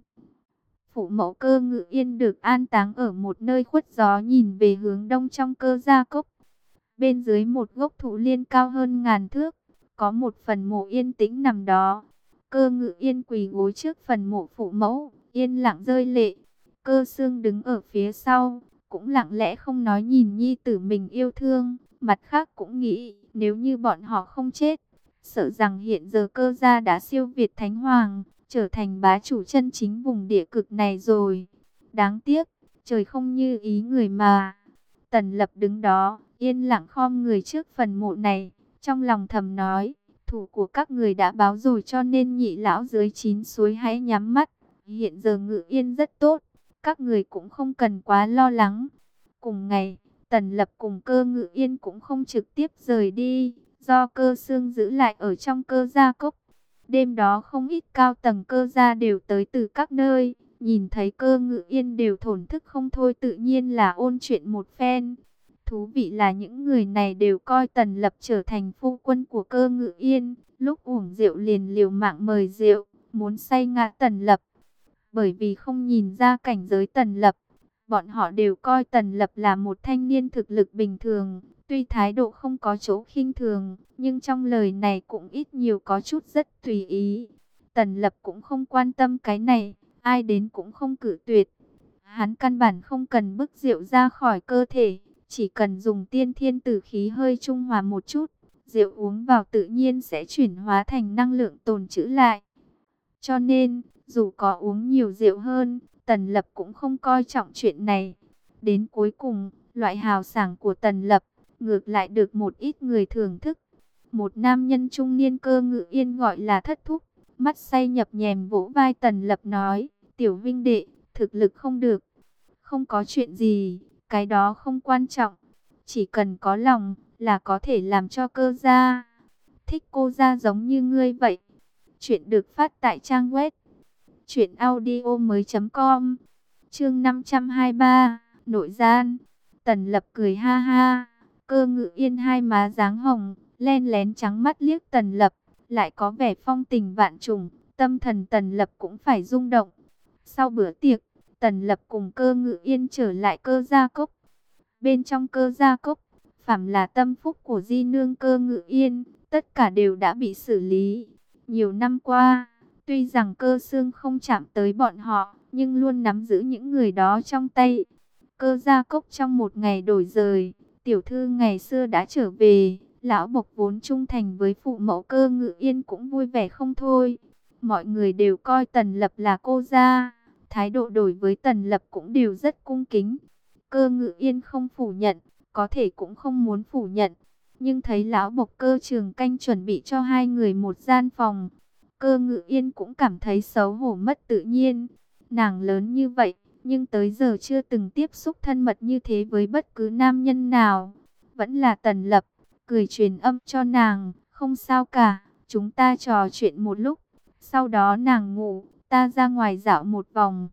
Phụ mẫu Cơ Ngự Yên được an táng ở một nơi khuất gió nhìn về hướng đông trong Cơ gia cốc. Bên dưới một gốc thụ liên cao hơn ngàn thước, có một phần mộ yên tĩnh nằm đó. Cơ Ngự Yên quỳ gối trước phần mộ phụ mẫu, yên lặng rơi lệ. Cơ Sương đứng ở phía sau, cũng lặng lẽ không nói nhìn nhi tử mình yêu thương. Mặt khác cũng nghĩ, nếu như bọn họ không chết, sợ rằng hiện giờ Cơ gia đã siêu việt Thánh Hoàng, trở thành bá chủ chân chính vùng địa cực này rồi. Đáng tiếc, trời không như ý người mà. Tần Lập đứng đó, yên lặng khom người trước phần mộ này, trong lòng thầm nói, thủ của các người đã báo rồi, cho nên nhị lão dưới chín suối hãy nhắm mắt. Hiện giờ Ngự Yên rất tốt, các người cũng không cần quá lo lắng. Cùng ngày, Tần Lập cùng Cơ Ngự Yên cũng không trực tiếp rời đi, do Cơ Sương giữ lại ở trong Cơ gia cốc. Đêm đó không ít cao tầng Cơ gia đều tới từ các nơi, nhìn thấy Cơ Ngự Yên đều thổn thức không thôi, tự nhiên là ôn chuyện một phen. Thú vị là những người này đều coi Tần Lập trở thành phu quân của Cơ Ngự Yên, lúc uống rượu liền liều mạng mời rượu, muốn say ngã Tần Lập. Bởi vì không nhìn ra cảnh giới Tần Lập, bọn họ đều coi Tần Lập là một thanh niên thực lực bình thường, tuy thái độ không có chỗ khinh thường, nhưng trong lời này cũng ít nhiều có chút rất tùy ý. Tần Lập cũng không quan tâm cái này, ai đến cũng không cự tuyệt. Hắn căn bản không cần bức rượu ra khỏi cơ thể, chỉ cần dùng tiên thiên tử khí hơi trung hòa một chút, rượu uống vào tự nhiên sẽ chuyển hóa thành năng lượng tồn trữ lại. Cho nên, dù có uống nhiều rượu hơn, Tần Lập cũng không coi trọng chuyện này. Đến cuối cùng, loại hào sảng của Tần Lập, ngược lại được một ít người thưởng thức. Một nam nhân trung niên Cơ Ngự Yên gọi là Thất Thúc, mắt say nhập nhèm vỗ vai Tần Lập nói, tiểu vinh đệ, thực lực không được. Không có chuyện gì, cái đó không quan trọng. Chỉ cần có lòng, là có thể làm cho Cơ gia. Thích cô gia giống như ngươi vậy. Chuyện được phát tại trang web truyện audio mới chấm com. Chương năm trăm hai mươi ba, nội gian. Tần Lập cười ha ha, Cơ Ngự Yên hai má dáng hồng, len lén trắng mắt liếc Tần Lập, lại có vẻ phong tình vạn trùng, tâm thần Tần Lập cũng phải rung động. Sau bữa tiệc, Tần Lập cùng Cơ Ngự Yên trở lại Cơ gia cốc. Bên trong Cơ gia cốc, phàm là tâm phúc của di nương Cơ Ngự Yên, tất cả đều đã bị xử lý. Nhiều năm qua, tuy rằng Cơ Sương không chạm tới bọn họ, nhưng luôn nắm giữ những người đó trong tay. Cơ gia cốc trong một ngày đổi rời, tiểu thư ngày xưa đã trở về, lão bộc vốn trung thành với phụ mẫu Cơ Ngự Yên cũng vui vẻ không thôi. Mọi người đều coi Tần Lập là cô gia, thái độ đối với Tần Lập cũng đều rất cung kính. Cơ Ngự Yên không phủ nhận, có thể cũng không muốn phủ nhận, nhưng thấy lão bộc Cơ Trường Canh chuẩn bị cho hai người một gian phòng, Cơ Ngự Yên cũng cảm thấy xấu hổ mất tự nhiên. Nàng lớn như vậy, nhưng tới giờ chưa từng tiếp xúc thân mật như thế với bất cứ nam nhân nào. Vẫn là Tần Lập, cười truyền âm cho nàng, không sao cả, chúng ta trò chuyện một lúc. Sau đó nàng ngủ, ta ra ngoài dạo một vòng.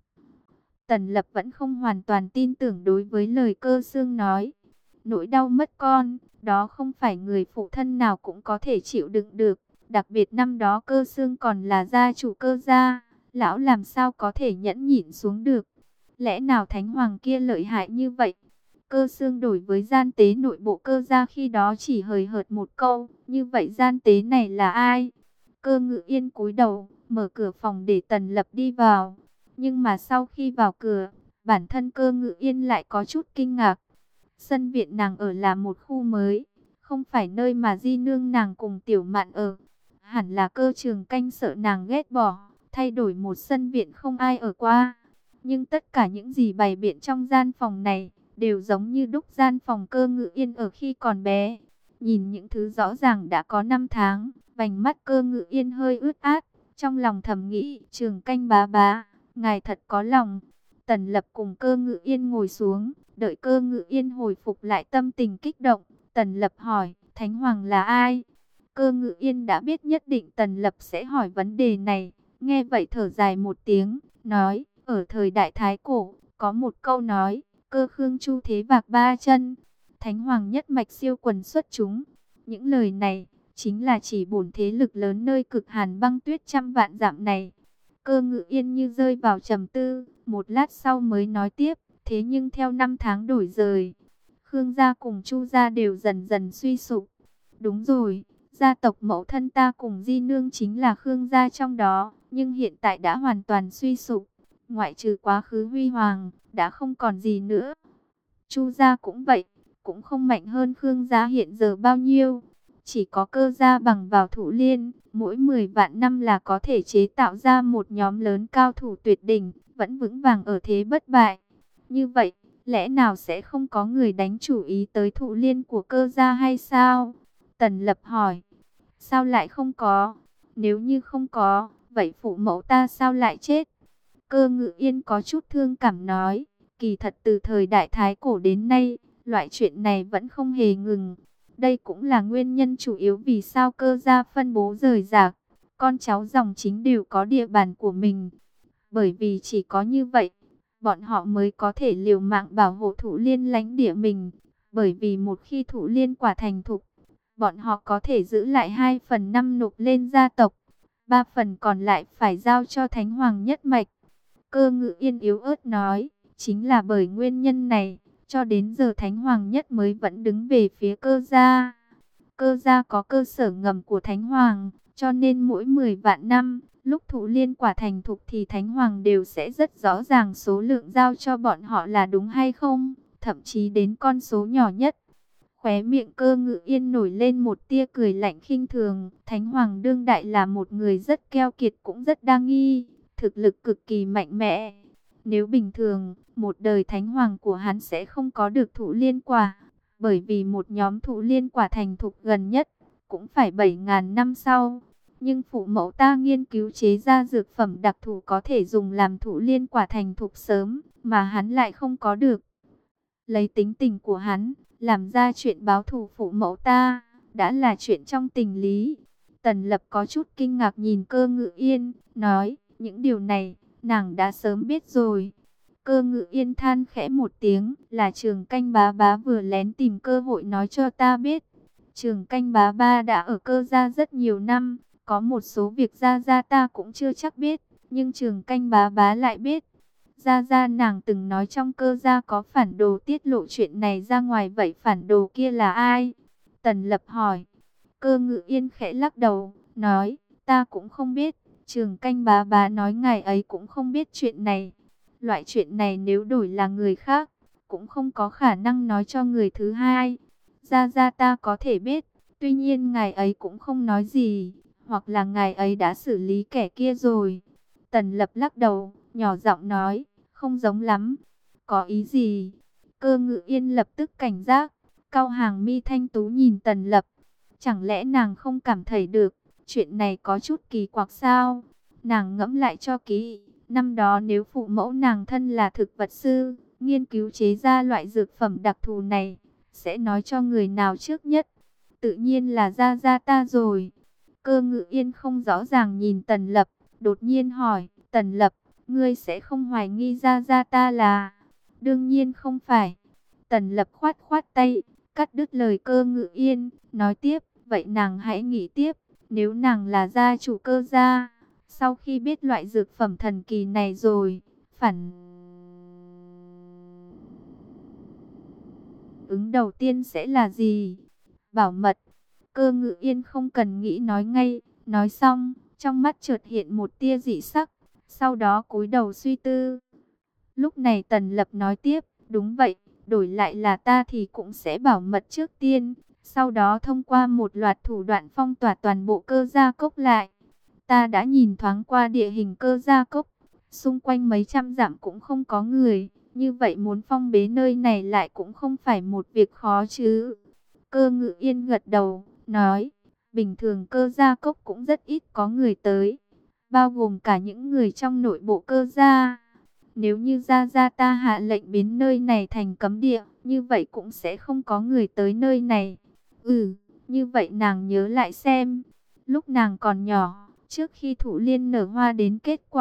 Tần Lập vẫn không hoàn toàn tin tưởng đối với lời Cơ Sương nói. Nỗi đau mất con, đó không phải người phụ thân nào cũng có thể chịu đựng được. Đặc biệt năm đó Cơ Sương còn là gia chủ Cơ gia, lão làm sao có thể nhẫn nhịn xuống được. Lẽ nào Thánh Hoàng kia lợi hại như vậy? Cơ Sương đổi với gian tế nội bộ Cơ gia khi đó chỉ hời hợt một câu, như vậy gian tế này là ai? Cơ Ngự Yên cúi đầu, mở cửa phòng để Tần Lập đi vào. Nhưng mà sau khi vào cửa, bản thân Cơ Ngự Yên lại có chút kinh ngạc. Sân viện nàng ở là một khu mới, không phải nơi mà di nương nàng cùng Tiểu Mạn ở. Hẳn là Cơ Trường Canh sợ nàng ghét bỏ, thay đổi một sân viện không ai ở qua. Nhưng tất cả những gì bày biện trong gian phòng này, đều giống như đúc gian phòng Cơ Ngự Yên ở khi còn bé. Nhìn những thứ rõ ràng đã có năm tháng, vành mắt Cơ Ngự Yên hơi ướt át, trong lòng thầm nghĩ, Trường Canh bá bá, ngài thật có lòng. Tần Lập cùng Cơ Ngự Yên ngồi xuống, đợi Cơ Ngự Yên hồi phục lại tâm tình kích động. Tần Lập hỏi, Thánh Hoàng là ai? Cơ Ngự Yên đã biết nhất định Tần Lập sẽ hỏi vấn đề này, nghe vậy thở dài một tiếng, nói, Ở thời đại Thái Cổ, có một câu nói, cơ khương chu thế vạc ba chân, thánh hoàng nhất mạch siêu quần xuất chúng. Những lời này, chính là chỉ bổn thế lực lớn nơi cực hàn băng tuyết trăm vạn dặm này. Cơ Ngự Yên như rơi vào trầm tư, một lát sau mới nói tiếp, thế nhưng theo năm tháng đổi dời, Khương gia cùng Chu gia đều dần dần suy sụp. Đúng rồi, gia tộc mẫu thân ta cùng Di Nương chính là Khương gia trong đó, nhưng hiện tại đã hoàn toàn suy sụp. Ngoại trừ quá khứ huy hoàng, đã không còn gì nữa. Chu gia cũng vậy, cũng không mạnh hơn Khương gia hiện giờ bao nhiêu. Chỉ có Cơ gia bằng vào Thụ Liên, mỗi mười vạn năm là có thể chế tạo ra một nhóm lớn cao thủ tuyệt đỉnh, vẫn vững vàng ở thế bất bại. Như vậy, lẽ nào sẽ không có người đánh chủ ý tới Thụ Liên của Cơ gia hay sao? Tần Lập hỏi. Sao lại không có? Nếu như không có, vậy phụ mẫu ta sao lại chết? Cơ Ngự Yên có chút thương cảm nói, kỳ thật từ thời đại Thái Cổ đến nay, loại chuyện này vẫn không hề ngừng. Đây cũng là nguyên nhân chủ yếu vì sao Cơ gia phân bố rời rạc, con cháu dòng chính đều có địa bàn của mình. Bởi vì chỉ có như vậy, bọn họ mới có thể liều mạng bảo hộ Thụ Liên lãnh địa mình. Bởi vì một khi Thụ Liên quả thành thục, bọn họ có thể giữ lại hai phần năm nộp lên gia tộc, ba phần còn lại phải giao cho Thánh Hoàng nhất mạch. Cơ Ngự Yên yếu ớt nói, chính là bởi nguyên nhân này, cho đến giờ Thánh Hoàng nhất mới vẫn đứng về phía Cơ gia. Cơ gia có cơ sở ngầm của Thánh Hoàng, cho nên mỗi mười vạn năm, lúc Thụ Liên quả thành thục thì Thánh Hoàng đều sẽ rất rõ ràng số lượng giao cho bọn họ là đúng hay không, thậm chí đến con số nhỏ nhất. Khóe miệng Cơ Ngự Yên nổi lên một tia cười lạnh khinh thường. Thánh Hoàng đương đại là một người rất keo kiệt cũng rất đa nghi, thực lực cực kỳ mạnh mẽ. Nếu bình thường, một đời Thánh Hoàng của hắn sẽ không có được Thụ Liên quả, bởi vì một nhóm Thụ Liên quả thành thục gần nhất cũng phải bảy ngàn năm sau. Nhưng phụ mẫu ta nghiên cứu chế ra dược phẩm đặc thù có thể dùng làm Thụ Liên quả thành thục sớm, mà hắn lại không có được. Lấy tính tình của hắn, làm ra chuyện báo thù phụ mẫu ta, đã là chuyện trong tình lý. Tần Lập có chút kinh ngạc nhìn Cơ Ngự Yên, nói, những điều này, nàng đã sớm biết rồi. Cơ Ngự Yên than khẽ một tiếng, là Trường Canh bá bá vừa lén tìm cơ hội nói cho ta biết. Trường Canh bá bá đã ở Cơ gia rất nhiều năm, có một số việc gia gia ta cũng chưa chắc biết, nhưng Trường Canh bá bá lại biết. Gia Gia nàng từng nói trong Cơ gia có phản đồ tiết lộ chuyện này ra ngoài, vậy phản đồ kia là ai? Tần Lập hỏi. Cơ Ngự Yên khẽ lắc đầu, nói, ta cũng không biết. Trường Canh bá bá nói ngài ấy cũng không biết chuyện này. Loại chuyện này nếu đổi là người khác, cũng không có khả năng nói cho người thứ hai. Gia Gia ta có thể biết, tuy nhiên ngài ấy cũng không nói gì, hoặc là ngài ấy đã xử lý kẻ kia rồi. Tần Lập lắc đầu, nhỏ giọng nói, không giống lắm. Có ý gì? Cơ Ngự Yên lập tức cảnh giác, cau hàng mi thanh tú nhìn Tần Lập. Chẳng lẽ nàng không cảm thấy được, chuyện này có chút kỳ quặc sao? Nàng ngẫm lại cho kỹ, năm đó nếu phụ mẫu nàng thân là thực vật sư, nghiên cứu chế ra loại dược phẩm đặc thù này, sẽ nói cho người nào trước nhất? Tự nhiên là Gia Gia ta rồi. Cơ Ngự Yên không rõ ràng nhìn Tần Lập, đột nhiên hỏi, Tần Lập, ngươi sẽ không hoài nghi Gia Gia ta là? Đương nhiên không phải. Tần Lập khoát khoát tay, cắt đứt lời Cơ Ngự Yên, nói tiếp, vậy nàng hãy nghĩ tiếp, nếu nàng là gia chủ Cơ gia, sau khi biết loại dược phẩm thần kỳ này rồi, phản ứng đầu tiên sẽ là gì? Bảo mật. Cơ Ngự Yên không cần nghĩ nói ngay, nói xong, trong mắt chợt hiện một tia dị sắc, sau đó cúi đầu suy tư. Lúc này Tần Lập nói tiếp, đúng vậy, đổi lại là ta thì cũng sẽ bảo mật trước tiên, sau đó thông qua một loạt thủ đoạn phong tỏa toàn bộ Cơ gia cốc lại. Ta đã nhìn thoáng qua địa hình Cơ gia cốc, xung quanh mấy trăm dặm cũng không có người, như vậy muốn phong bế nơi này lại cũng không phải một việc khó chứ. Cơ Ngự Yên gật đầu, nói, bình thường Cơ gia cốc cũng rất ít có người tới, bao gồm cả những người trong nội bộ Cơ gia. Nếu như Gia Gia ta hạ lệnh biến nơi này thành cấm địa, như vậy cũng sẽ không có người tới nơi này. Ừ, như vậy nàng nhớ lại xem, lúc nàng còn nhỏ, trước khi Thụ Liên nở hoa đến kết quả,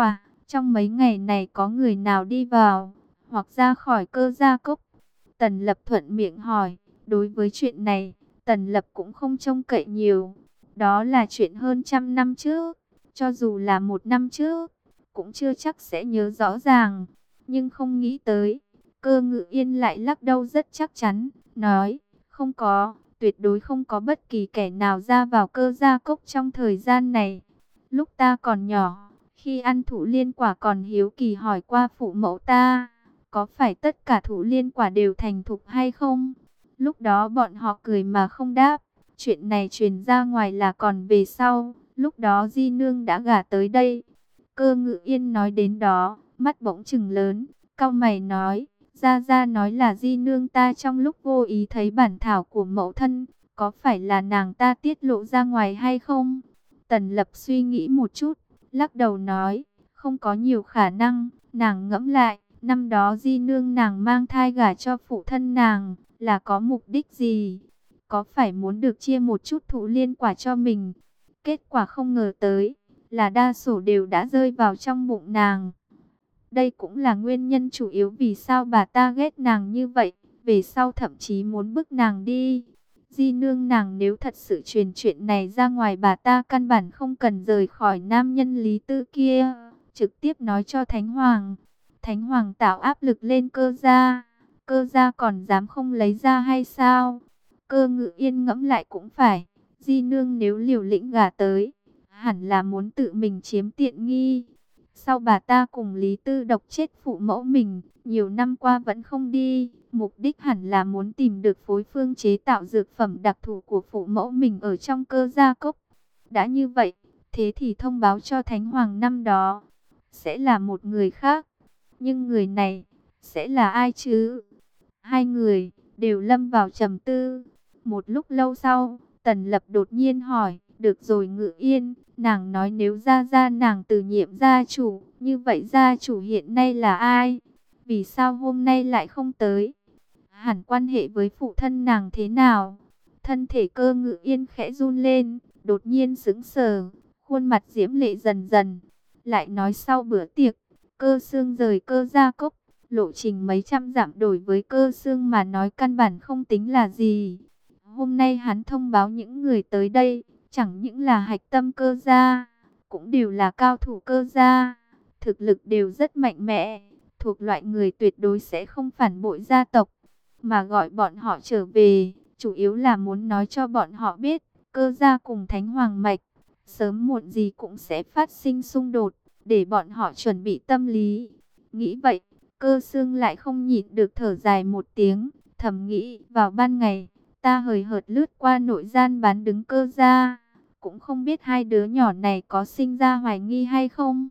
Trong mấy ngày này có người nào đi vào, hoặc ra khỏi Cơ Gia Cốc? Tần Lập thuận miệng hỏi. Đối với chuyện này, Tần Lập cũng không trông cậy nhiều. Đó là chuyện hơn trăm năm trước. Cho dù là một năm trước, cũng chưa chắc sẽ nhớ rõ ràng. Nhưng không nghĩ tới, Cơ Ngự Yên lại lắc đầu rất chắc chắn, nói, không có, tuyệt đối không có bất kỳ kẻ nào ra vào Cơ Gia Cốc trong thời gian này. Lúc ta còn nhỏ, khi ăn thụ liên quả còn hiếu kỳ hỏi qua phụ mẫu ta, có phải tất cả thụ liên quả đều thành thục hay không? Lúc đó bọn họ cười mà không đáp. Chuyện này truyền ra ngoài là còn về sau, lúc đó Di Nương đã gả tới đây. Cơ Ngự Yên nói đến đó, mắt bỗng trừng lớn, cau mày nói, Gia Gia nói là Di Nương ta trong lúc vô ý thấy bản thảo của mẫu thân, có phải là nàng ta tiết lộ ra ngoài hay không? Tần Lập suy nghĩ một chút, lắc đầu nói, không có nhiều khả năng. Nàng ngẫm lại, năm đó Di Nương nàng mang thai gả cho phụ thân nàng, là có mục đích gì? Có phải muốn được chia một chút thụ liên quả cho mình? Kết quả không ngờ tới, là đa số đều đã rơi vào trong bụng nàng. Đây cũng là nguyên nhân chủ yếu vì sao bà ta ghét nàng như vậy, về sau thậm chí muốn bức nàng đi. Di Nương nàng nếu thật sự truyền chuyện này ra ngoài, bà ta căn bản không cần rời khỏi nam nhân Lý Tư kia, trực tiếp nói cho Thánh Hoàng. Thánh Hoàng tạo áp lực lên Cơ gia, Cơ gia còn dám không lấy ra hay sao? Cơ Ngự Yên ngẫm lại cũng phải, Di Nương nếu liều lĩnh gả tới, hẳn là muốn tự mình chiếm tiện nghi. Sau bà ta cùng Lý Tư độc chết phụ mẫu mình, nhiều năm qua vẫn không đi, mục đích hẳn là muốn tìm được phối phương chế tạo dược phẩm đặc thù của phụ mẫu mình ở trong Cơ Gia Cốc. Đã như vậy, thế thì thông báo cho Thánh Hoàng năm đó, sẽ là một người khác. Nhưng người này, sẽ là ai chứ? Hai người, đều lâm vào trầm tư. Một lúc lâu sau, Tần Lập đột nhiên hỏi, được rồi Ngự Yên, nàng nói nếu Gia Gia nàng từ nhiệm gia chủ, như vậy gia chủ hiện nay là ai? Vì sao hôm nay lại không tới? Hẳn quan hệ với phụ thân nàng thế nào? Thân thể Cơ Ngự Yên khẽ run lên, đột nhiên sững sờ, khuôn mặt diễm lệ dần dần. Lại nói sau bữa tiệc, Cơ Xương rời Cơ Gia Cốc, lộ trình mấy trăm dặm đổi với Cơ Xương mà nói căn bản không tính là gì. Hôm nay hắn thông báo những người tới đây, chẳng những là hạch tâm Cơ gia, cũng đều là cao thủ Cơ gia, thực lực đều rất mạnh mẽ, thuộc loại người tuyệt đối sẽ không phản bội gia tộc, mà gọi bọn họ trở về, chủ yếu là muốn nói cho bọn họ biết, Cơ gia cùng Thánh Hoàng mạch, sớm muộn gì cũng sẽ phát sinh xung đột, để bọn họ chuẩn bị tâm lý. Nghĩ vậy, Cơ Xương lại không nhịn được thở dài một tiếng, thầm nghĩ vào ban ngày, ta hời hợt lướt qua nội gian bán đứng Cơ gia, cũng không biết hai đứa nhỏ này có sinh ra hoài nghi hay không.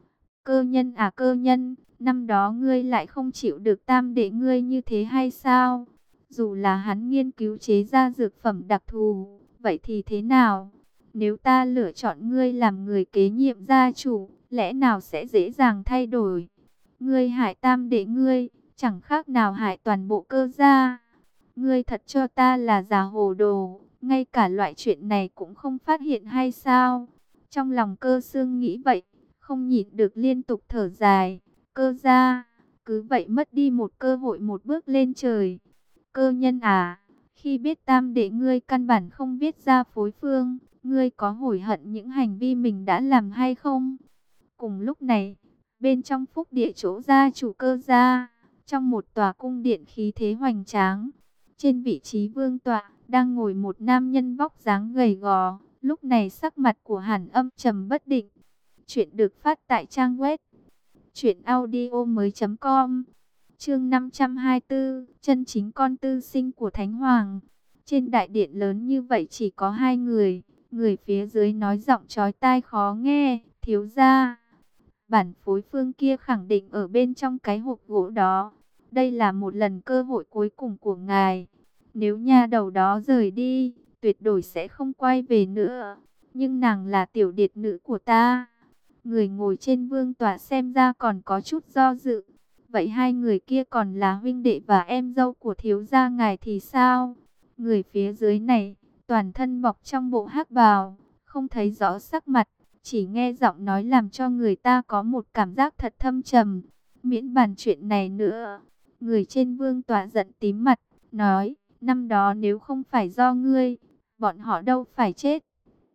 Cơ nhân à cơ nhân, năm đó ngươi lại không chịu được tam đệ ngươi như thế hay sao? Dù là hắn nghiên cứu chế ra dược phẩm đặc thù, vậy thì thế nào? Nếu ta lựa chọn ngươi làm người kế nhiệm gia chủ, lẽ nào sẽ dễ dàng thay đổi? Ngươi hại tam đệ ngươi, chẳng khác nào hại toàn bộ Cơ gia. Ngươi thật cho ta là già hồ đồ, ngay cả loại chuyện này cũng không phát hiện hay sao? Trong lòng Cơ Xương nghĩ vậy, không nhịn được liên tục thở dài. Cơ gia, cứ vậy mất đi một cơ hội một bước lên trời. Cơ nhân à, khi biết tam đệ ngươi căn bản không viết ra phối phương, ngươi có hối hận những hành vi mình đã làm hay không? Cùng lúc này, bên trong phúc địa chỗ gia chủ Cơ gia, trong một tòa cung điện khí thế hoành tráng, trên vị trí vương tọa, đang ngồi một nam nhân vóc dáng gầy gò, lúc này sắc mặt của Hàn âm trầm bất định. Chuyện được phát tại trang web truyện audio mới chấm com. Chương năm trăm hai mươi tư, chân chính con tư sinh của Thánh Hoàng. Trên đại điện lớn như vậy chỉ có hai người, người phía dưới nói giọng chói tai khó nghe, thiếu gia. Bản phối phương kia khẳng định ở bên trong cái hộp gỗ đó. Đây là một lần cơ hội cuối cùng của ngài. Nếu nha đầu đó rời đi, tuyệt đối sẽ không quay về nữa. Nhưng nàng là tiểu điệt nữ của ta. Người ngồi trên vương tọa xem ra còn có chút do dự. Vậy hai người kia còn là huynh đệ và em dâu của thiếu gia ngài thì sao? Người phía dưới này, toàn thân bọc trong bộ hắc bào, không thấy rõ sắc mặt, chỉ nghe giọng nói làm cho người ta có một cảm giác thật thâm trầm. Miễn bàn chuyện này nữa. Người trên vương tọa giận tím mặt, nói, năm đó nếu không phải do ngươi, bọn họ đâu phải chết.